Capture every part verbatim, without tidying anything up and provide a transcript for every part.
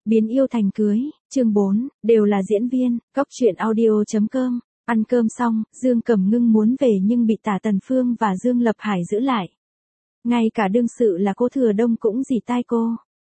Biến yêu thành cưới, chương bốn, đều là diễn viên, Cóc Truyện Audio chấm com. Ăn cơm xong, Dương Cẩm Ngưng muốn về nhưng bị Tả Tần Phương và Dương Lập Hải giữ lại. Ngay cả đương sự là Cố Thừa Đông cũng dì tai cô.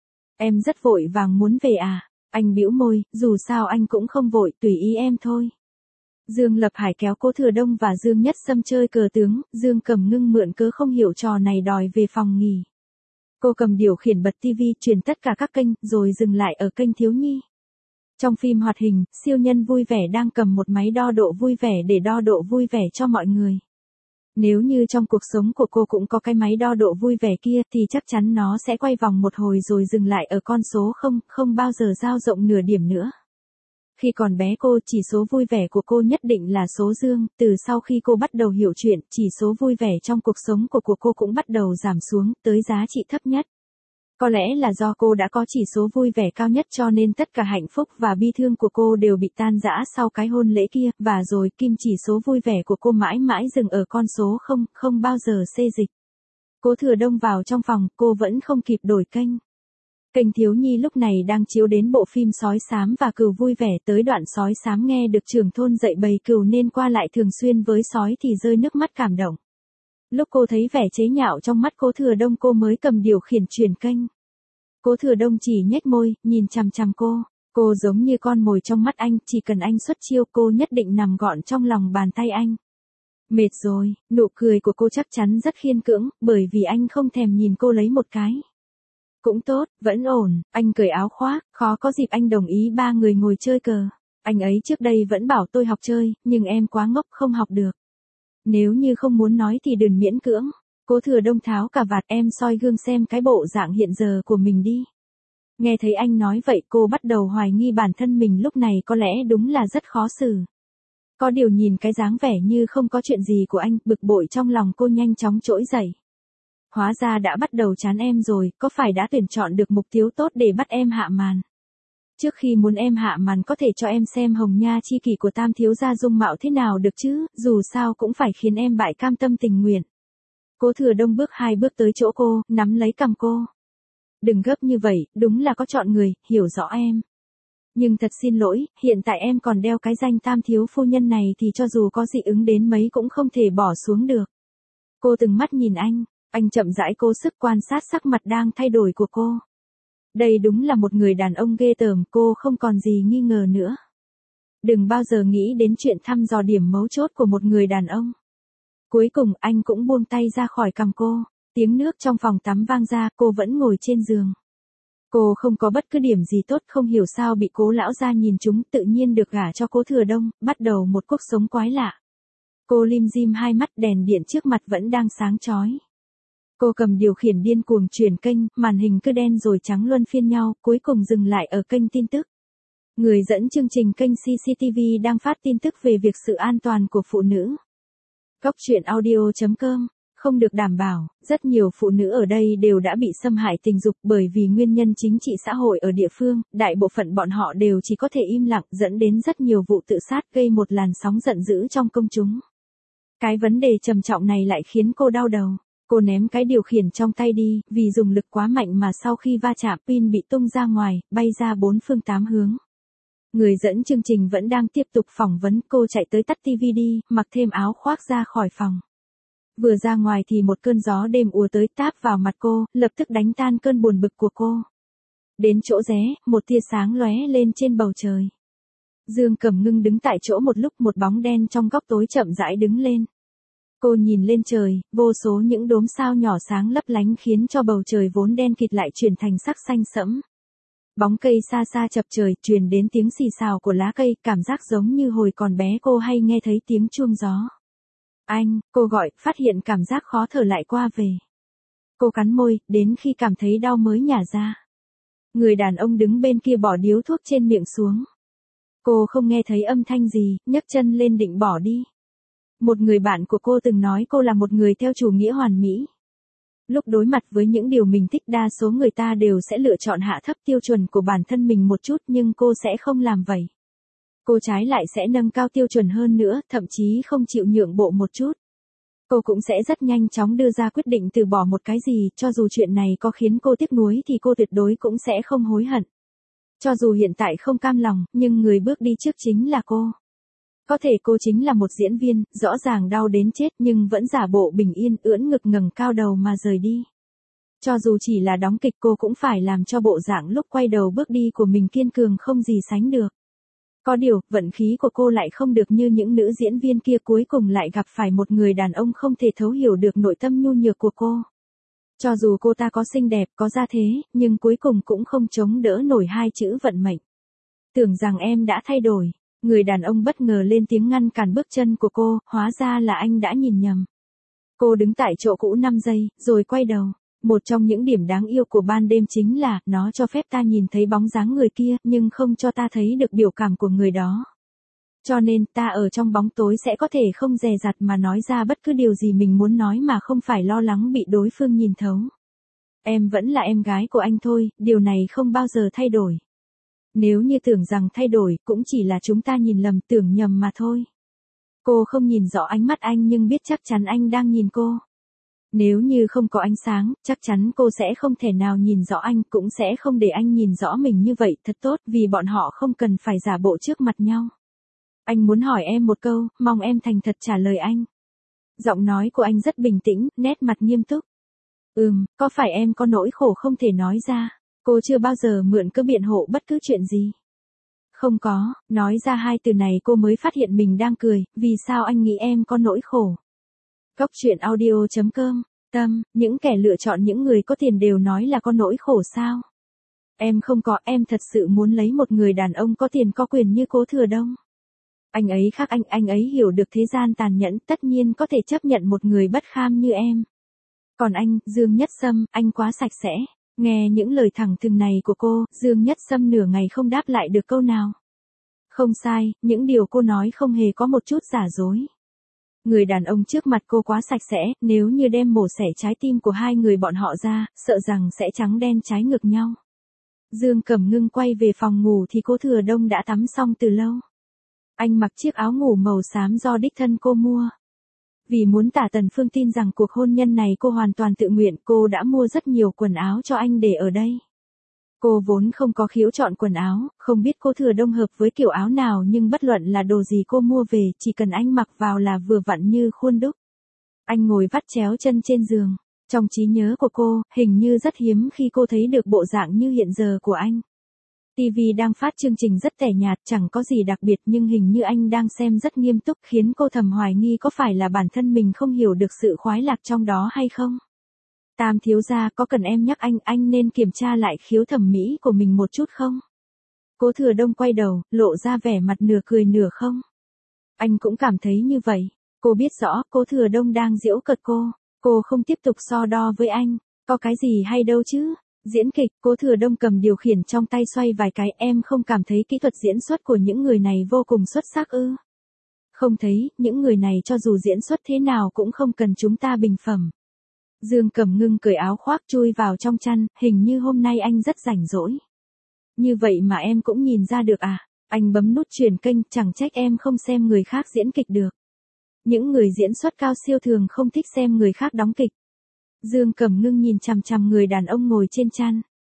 Em rất vội vàng muốn về à? Anh bĩu môi, dù sao anh cũng không vội, tùy ý em thôi. Dương Lập Hải kéo Cố Thừa Đông và Dương Nhất Sâm chơi cờ tướng, Dương Cẩm Ngưng mượn cớ không hiểu trò này đòi về phòng nghỉ. Cô cầm điều khiển bật tivi truyền tất cả các kênh, rồi dừng lại ở kênh thiếu nhi. Trong phim hoạt hình, siêu nhân vui vẻ đang cầm một máy đo độ vui vẻ để đo độ vui vẻ cho mọi người. Nếu như trong cuộc sống của cô cũng có cái máy đo độ vui vẻ kia thì chắc chắn nó sẽ quay vòng một hồi rồi dừng lại ở con số không, không bao giờ dao rộng nửa điểm nữa. Khi còn bé cô chỉ số vui vẻ của cô nhất định là số dương, từ sau khi cô bắt đầu hiểu chuyện, chỉ số vui vẻ trong cuộc sống của, của cô cũng bắt đầu giảm xuống, tới giá trị thấp nhất. Có lẽ là do cô đã có chỉ số vui vẻ cao nhất cho nên tất cả hạnh phúc và bi thương của cô đều bị tan rã sau cái hôn lễ kia, và rồi kim chỉ số vui vẻ của cô mãi mãi dừng ở con số không, không bao giờ xê dịch. Cố Thừa Đông vào trong phòng, cô vẫn không kịp đổi kênh. Kênh thiếu nhi lúc này đang chiếu đến bộ phim Sói Xám và Cừu vui vẻ, tới đoạn Sói Xám nghe được trưởng thôn dạy bầy cừu nên qua lại thường xuyên với sói thì rơi nước mắt cảm động. Lúc cô thấy vẻ chế nhạo trong mắt Cố Thừa Đông cô mới cầm điều khiển chuyển kênh. Cố Thừa Đông chỉ nhếch môi, nhìn chằm chằm cô. Cô giống như con mồi trong mắt anh, chỉ cần anh xuất chiêu cô nhất định nằm gọn trong lòng bàn tay anh. Mệt rồi, nụ cười của cô chắc chắn rất khiên cưỡng, bởi vì anh không thèm nhìn cô lấy một cái. Cũng tốt, vẫn ổn, anh cởi áo khoác, khó có dịp anh đồng ý ba người ngồi chơi cờ. Anh ấy trước đây vẫn bảo tôi học chơi, nhưng em quá ngốc không học được. Nếu như không muốn nói thì đừng miễn cưỡng. Cố Thừa Đông tháo cà vạt, em soi gương xem cái bộ dạng hiện giờ của mình đi. Nghe thấy anh nói vậy cô bắt đầu hoài nghi bản thân mình lúc này có lẽ đúng là rất khó xử. Có điều nhìn cái dáng vẻ như không có chuyện gì của anh, bực bội trong lòng cô nhanh chóng trỗi dậy. Hóa ra đã bắt đầu chán em rồi, có phải đã tuyển chọn được mục tiêu tốt để bắt em hạ màn? Trước khi muốn em hạ màn có thể cho em xem hồng nha chi kỷ của Tam thiếu gia dung mạo thế nào được chứ, dù sao cũng phải khiến em bại cam tâm tình nguyện. Cố Thừa Đông bước hai bước tới chỗ cô, nắm lấy cằm cô. Đừng gấp như vậy, đúng là có chọn người, hiểu rõ em. Nhưng thật xin lỗi, hiện tại em còn đeo cái danh Tam thiếu phu nhân này thì cho dù có dị ứng đến mấy cũng không thể bỏ xuống được. Cô từng mắt nhìn anh, anh chậm rãi cố sức quan sát sắc mặt đang thay đổi của cô. Đây đúng là một người đàn ông ghê tởm, cô không còn gì nghi ngờ nữa. Đừng bao giờ nghĩ đến chuyện thăm dò điểm mấu chốt của một người đàn ông. Cuối cùng anh cũng buông tay ra khỏi cằm cô, tiếng nước trong phòng tắm vang ra, cô vẫn ngồi trên giường. Cô không có bất cứ điểm gì tốt, không hiểu sao bị Cố lão gia nhìn trúng, tự nhiên được gả cho Cố Thừa Đông, bắt đầu một cuộc sống quái lạ. Cô lim dim hai mắt, đèn điện trước mặt vẫn đang sáng chói. Cô cầm điều khiển điên cuồng chuyển kênh, màn hình cứ đen rồi trắng luân phiên nhau, cuối cùng dừng lại ở kênh tin tức. Người dẫn chương trình kênh xê xê tê vê đang phát tin tức về việc sự an toàn của phụ nữ. Cóc Truyện Audio chấm com. Không được đảm bảo, rất nhiều phụ nữ ở đây đều đã bị xâm hại tình dục bởi vì nguyên nhân chính trị xã hội ở địa phương, đại bộ phận bọn họ đều chỉ có thể im lặng, dẫn đến rất nhiều vụ tự sát, gây một làn sóng giận dữ trong công chúng. Cái vấn đề trầm trọng này lại khiến cô đau đầu. Cô ném cái điều khiển trong tay đi, vì dùng lực quá mạnh mà sau khi va chạm pin bị tung ra ngoài, bay ra bốn phương tám hướng. Người dẫn chương trình vẫn đang tiếp tục phỏng vấn, cô chạy tới tắt tivi đi, mặc thêm áo khoác ra khỏi phòng. Vừa ra ngoài thì một cơn gió đêm ùa tới táp vào mặt cô, lập tức đánh tan cơn buồn bực của cô. Đến chỗ ré, một tia sáng lóe lên trên bầu trời. Dương Cẩm Ngưng đứng tại chỗ một lúc, một bóng đen trong góc tối chậm rãi đứng lên. Cô nhìn lên trời, vô số những đốm sao nhỏ sáng lấp lánh khiến cho bầu trời vốn đen kịt lại chuyển thành sắc xanh sẫm. Bóng cây xa xa chập trời, truyền đến tiếng xì xào của lá cây, cảm giác giống như hồi còn bé cô hay nghe thấy tiếng chuông gió. Anh, cô gọi, phát hiện cảm giác khó thở lại qua về. Cô cắn môi, đến khi cảm thấy đau mới nhả ra. Người đàn ông đứng bên kia bỏ điếu thuốc trên miệng xuống. Cô không nghe thấy âm thanh gì, nhấc chân lên định bỏ đi. Một người bạn của cô từng nói cô là một người theo chủ nghĩa hoàn mỹ. Lúc đối mặt với những điều mình thích đa số người ta đều sẽ lựa chọn hạ thấp tiêu chuẩn của bản thân mình một chút, nhưng cô sẽ không làm vậy. Cô trái lại sẽ nâng cao tiêu chuẩn hơn nữa, thậm chí không chịu nhượng bộ một chút. Cô cũng sẽ rất nhanh chóng đưa ra quyết định từ bỏ một cái gì, cho dù chuyện này có khiến cô tiếc nuối thì cô tuyệt đối cũng sẽ không hối hận. Cho dù hiện tại không cam lòng, nhưng người bước đi trước chính là cô. Có thể cô chính là một diễn viên, rõ ràng đau đến chết nhưng vẫn giả bộ bình yên, ưỡn ngực ngẩng cao đầu mà rời đi. Cho dù chỉ là đóng kịch cô cũng phải làm cho bộ dạng lúc quay đầu bước đi của mình kiên cường không gì sánh được. Có điều, vận khí của cô lại không được như những nữ diễn viên kia, cuối cùng lại gặp phải một người đàn ông không thể thấu hiểu được nội tâm nhu nhược của cô. Cho dù cô ta có xinh đẹp, có gia thế, nhưng cuối cùng cũng không chống đỡ nổi hai chữ vận mệnh. Tưởng rằng em đã thay đổi. Người đàn ông bất ngờ lên tiếng ngăn cản bước chân của cô, hóa ra là anh đã nhìn nhầm. Cô đứng tại chỗ cũ năm giây, rồi quay đầu. Một trong những điểm đáng yêu của ban đêm chính là, nó cho phép ta nhìn thấy bóng dáng người kia, nhưng không cho ta thấy được biểu cảm của người đó. Cho nên, ta ở trong bóng tối sẽ có thể không dè dặt mà nói ra bất cứ điều gì mình muốn nói mà không phải lo lắng bị đối phương nhìn thấu. Em vẫn là em gái của anh thôi, điều này không bao giờ thay đổi. Nếu như tưởng rằng thay đổi, cũng chỉ là chúng ta nhìn lầm, tưởng nhầm mà thôi. Cô không nhìn rõ ánh mắt anh nhưng biết chắc chắn anh đang nhìn cô. Nếu như không có ánh sáng, chắc chắn cô sẽ không thể nào nhìn rõ anh, cũng sẽ không để anh nhìn rõ mình như vậy, thật tốt, vì bọn họ không cần phải giả bộ trước mặt nhau. Anh muốn hỏi em một câu, mong em thành thật trả lời anh. Giọng nói của anh rất bình tĩnh, nét mặt nghiêm túc. Ừm, có phải em có nỗi khổ không thể nói ra? Cô chưa bao giờ mượn cớ biện hộ bất cứ chuyện gì. Không có, nói ra hai từ này cô mới phát hiện mình đang cười, vì sao anh nghĩ em có nỗi khổ? Góc truyện audio chấm com, Tâm, những kẻ lựa chọn những người có tiền đều nói là có nỗi khổ sao? Em không có, em thật sự muốn lấy một người đàn ông có tiền có quyền như Cố Thừa Đông. Anh ấy khác anh, anh ấy hiểu được thế gian tàn nhẫn, tất nhiên có thể chấp nhận một người bất kham như em. Còn anh, Dương Nhất Sâm, anh quá sạch sẽ. Nghe những lời thẳng thừng này của cô, Dương Nhất Sâm nửa ngày không đáp lại được câu nào. Không sai, những điều cô nói không hề có một chút giả dối. Người đàn ông trước mặt cô quá sạch sẽ, nếu như đem mổ xẻ trái tim của hai người bọn họ ra, sợ rằng sẽ trắng đen trái ngược nhau. Dương Cẩm Ngưng quay về phòng ngủ thì Cố Thừa Đông đã tắm xong từ lâu. Anh mặc chiếc áo ngủ màu xám do đích thân cô mua. Vì muốn tả Tần Phương tin rằng cuộc hôn nhân này cô hoàn toàn tự nguyện, cô đã mua rất nhiều quần áo cho anh để ở đây. Cô vốn không có khiếu chọn quần áo, không biết Cố Thừa Đông hợp với kiểu áo nào, nhưng bất luận là đồ gì cô mua về, chỉ cần anh mặc vào là vừa vặn như khuôn đúc. Anh ngồi vắt chéo chân trên giường. Trong trí nhớ của cô, hình như rất hiếm khi cô thấy được bộ dạng như hiện giờ của anh. ti vi đang phát chương trình rất tẻ nhạt, chẳng có gì đặc biệt, nhưng hình như anh đang xem rất nghiêm túc, khiến cô thầm hoài nghi có phải là bản thân mình không hiểu được sự khoái lạc trong đó hay không. Tam thiếu gia, có cần em nhắc anh, anh nên kiểm tra lại khiếu thẩm mỹ của mình một chút không? Cố Thừa Đông quay đầu, lộ ra vẻ mặt nửa cười nửa không. Anh cũng cảm thấy như vậy. Cô biết rõ, Cố Thừa Đông đang giễu cợt cô. Cô không tiếp tục so đo với anh. Có cái gì hay đâu chứ? Diễn kịch, Cố Thừa Đông cầm điều khiển trong tay xoay vài cái, em không cảm thấy kỹ thuật diễn xuất của những người này vô cùng xuất sắc ư? Không thấy, những người này cho dù diễn xuất thế nào cũng không cần chúng ta bình phẩm. Dương Cẩm Ngưng cởi áo khoác chui vào trong chăn, hình như hôm nay anh rất rảnh rỗi. Như vậy mà em cũng nhìn ra được à? Anh bấm nút chuyển kênh, chẳng trách em không xem người khác diễn kịch được. Những người diễn xuất cao siêu thường không thích xem người khác đóng kịch. Dương Cẩm Ngưng nhìn chằm chằm người đàn ông ngồi trên chăn.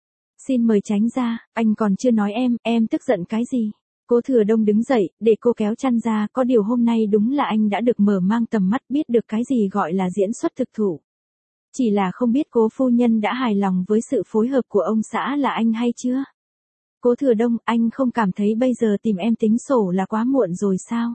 Xin mời tránh ra, anh còn chưa nói em, em tức giận cái gì? Cố Thừa Đông đứng dậy, để cô kéo chăn ra, có điều hôm nay đúng là anh đã được mở mang tầm mắt, biết được cái gì gọi là diễn xuất thực thụ. Chỉ là không biết Cố phu nhân đã hài lòng với sự phối hợp của ông xã là anh hay chưa? Cố Thừa Đông, anh không cảm thấy bây giờ tìm em tính sổ là quá muộn rồi sao?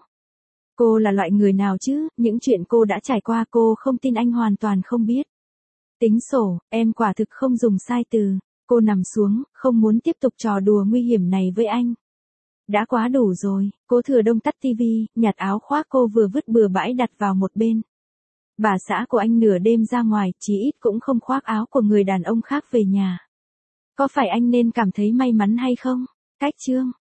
Cô là loại người nào chứ, những chuyện cô đã trải qua cô không tin anh hoàn toàn không biết. Tính sổ, em quả thực không dùng sai từ. Cô nằm xuống, không muốn tiếp tục trò đùa nguy hiểm này với anh. Đã quá đủ rồi, Cố Thừa Đông tắt tivi, nhặt áo khoác cô vừa vứt bừa bãi đặt vào một bên. Bà xã của anh nửa đêm ra ngoài, chí ít cũng không khoác áo của người đàn ông khác về nhà. Có phải anh nên cảm thấy may mắn hay không? Cách chương